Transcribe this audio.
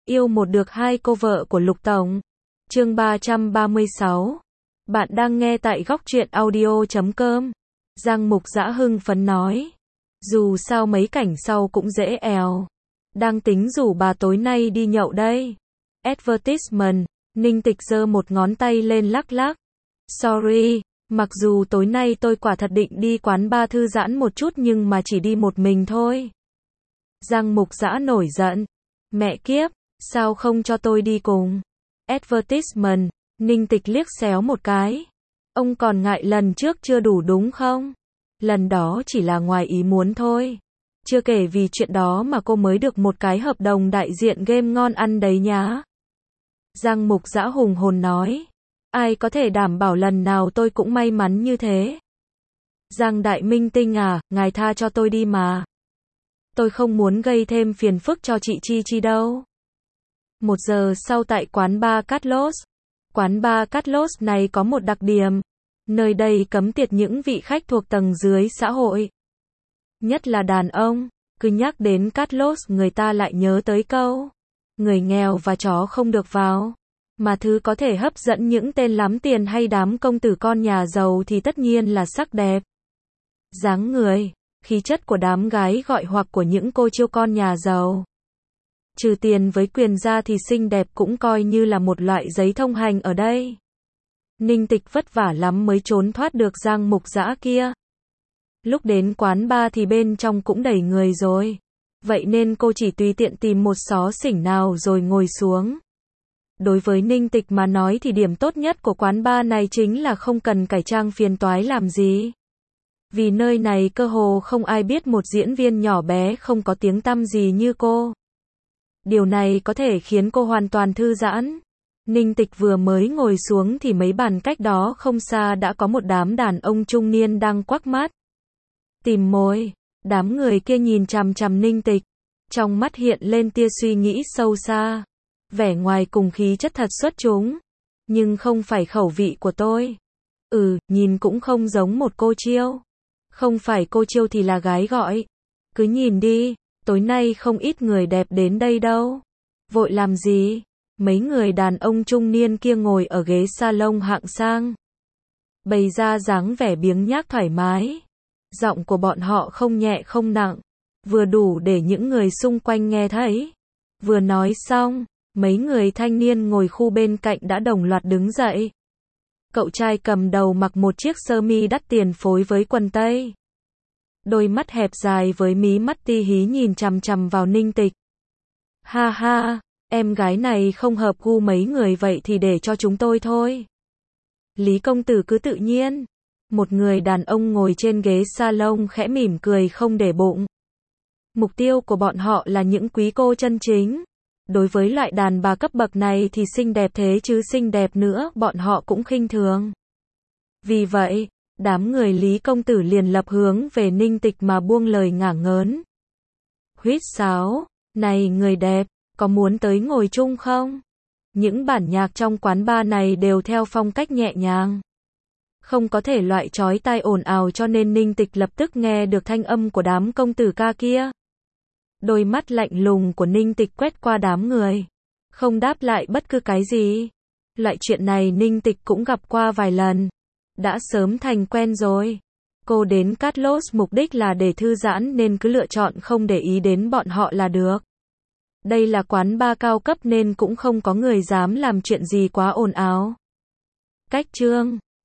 Yêu một được hai cô vợ của Lục Tổng. Chương 336. Bạn đang nghe tại góc truyện audio.com. Giang Mục Dã hưng phấn nói. Dù sao mấy cảnh sau cũng dễ èo. Đang tính rủ bà tối nay đi nhậu đây. Advertisement. Ninh Tịch giơ một ngón tay lên lắc lắc. Sorry, mặc dù tối nay tôi quả thật định đi quán bar thư giãn một chút nhưng mà chỉ đi một mình thôi. Giang Mục Dã nổi giận. Mẹ kiếp, sao không cho tôi đi cùng? Advertisement. Ninh Tịch liếc xéo một cái. Ông còn ngại lần trước chưa đủ đúng không? Lần đó chỉ là ngoài ý muốn thôi. Chưa kể vì chuyện đó mà cô mới được một cái hợp đồng đại diện game ngon ăn đấy nhá. Giang Mục Dã hùng hồn nói. Ai có thể đảm bảo lần nào tôi cũng may mắn như thế? Giang Đại Minh Tinh à, ngài tha cho tôi đi mà. Tôi không muốn gây thêm phiền phức cho chị Chi Chi đâu. 1 giờ sau tại quán bar Carlos. Quán bar Carlos này có một đặc điểm. Nơi đây cấm tiệt những vị khách thuộc tầng dưới xã hội. Nhất là đàn ông. Cứ nhắc đến Carlos người ta lại nhớ tới câu. Người nghèo và chó không được vào. Mà thứ có thể hấp dẫn những tên lắm tiền hay đám công tử con nhà giàu thì tất nhiên là sắc đẹp. Dáng người, khí chất của đám gái gọi hoặc của những cô chiêu con nhà giàu. Trừ tiền với quyền ra thì xinh đẹp cũng coi như là một loại giấy thông hành ở đây. Ninh Tịch vất vả lắm mới trốn thoát được Giang Mục Dã kia. Lúc đến quán bar thì bên trong cũng đầy người rồi. Vậy nên cô chỉ tùy tiện tìm một xó xỉnh nào rồi ngồi xuống. Đối với Ninh Tịch mà nói thì điểm tốt nhất của quán bar này chính là không cần cải trang phiền toái làm gì. Vì nơi này cơ hồ không ai biết một diễn viên nhỏ bé không có tiếng tăm gì như cô. Điều này có thể khiến cô hoàn toàn thư giãn. Ninh Tịch vừa mới ngồi xuống thì mấy bàn cách đó không xa đã có một đám đàn ông trung niên đang quắc mắt. Tìm mồi. Đám người kia nhìn chằm chằm Ninh Tịch. Trong mắt hiện lên tia suy nghĩ sâu xa. Vẻ ngoài cùng khí chất thật xuất chúng. Nhưng không phải khẩu vị của tôi. Nhìn cũng không giống một cô chiêu. Không phải cô chiêu thì là gái gọi. Cứ nhìn đi, tối nay không ít người đẹp đến đây đâu. Vội làm gì? Mấy người đàn ông trung niên kia ngồi ở ghế salon hạng sang. Bày ra dáng vẻ biếng nhác thoải mái. Giọng của bọn họ không nhẹ không nặng. Vừa đủ để những người xung quanh nghe thấy. Vừa nói xong, mấy người thanh niên ngồi khu bên cạnh đã đồng loạt đứng dậy. Cậu trai cầm đầu mặc một chiếc sơ mi đắt tiền phối với quần tây. Đôi mắt hẹp dài với mí mắt ti hí nhìn chằm chằm vào Ninh Tịch. Ha ha, em gái này không hợp gu mấy người vậy thì để cho chúng tôi thôi. Lý công tử cứ tự nhiên. Một người đàn ông ngồi trên ghế salon khẽ mỉm cười không để bụng. Mục tiêu của bọn họ là những quý cô chân chính. Đối với loại đàn bà cấp bậc này thì xinh đẹp thế chứ xinh đẹp nữa bọn họ cũng khinh thường. Vì vậy, đám người Lý công tử liền lập hướng về Ninh Tịch mà buông lời ngả ngớn. Huýt sáo, này người đẹp, có muốn tới ngồi chung không? Những bản nhạc trong quán bar này đều theo phong cách nhẹ nhàng. Không có thể loại chói tai ồn ào cho nên Ninh Tịch lập tức nghe được thanh âm của đám công tử ca kia. Đôi mắt lạnh lùng của Ninh Tịch quét qua đám người. Không đáp lại bất cứ cái gì. Loại chuyện này Ninh Tịch cũng gặp qua vài lần. Đã sớm thành quen rồi. Cô đến Carlos mục đích là để thư giãn nên cứ lựa chọn không để ý đến bọn họ là được. Đây là quán bar cao cấp nên cũng không có người dám làm chuyện gì quá ồn ào. Cách chương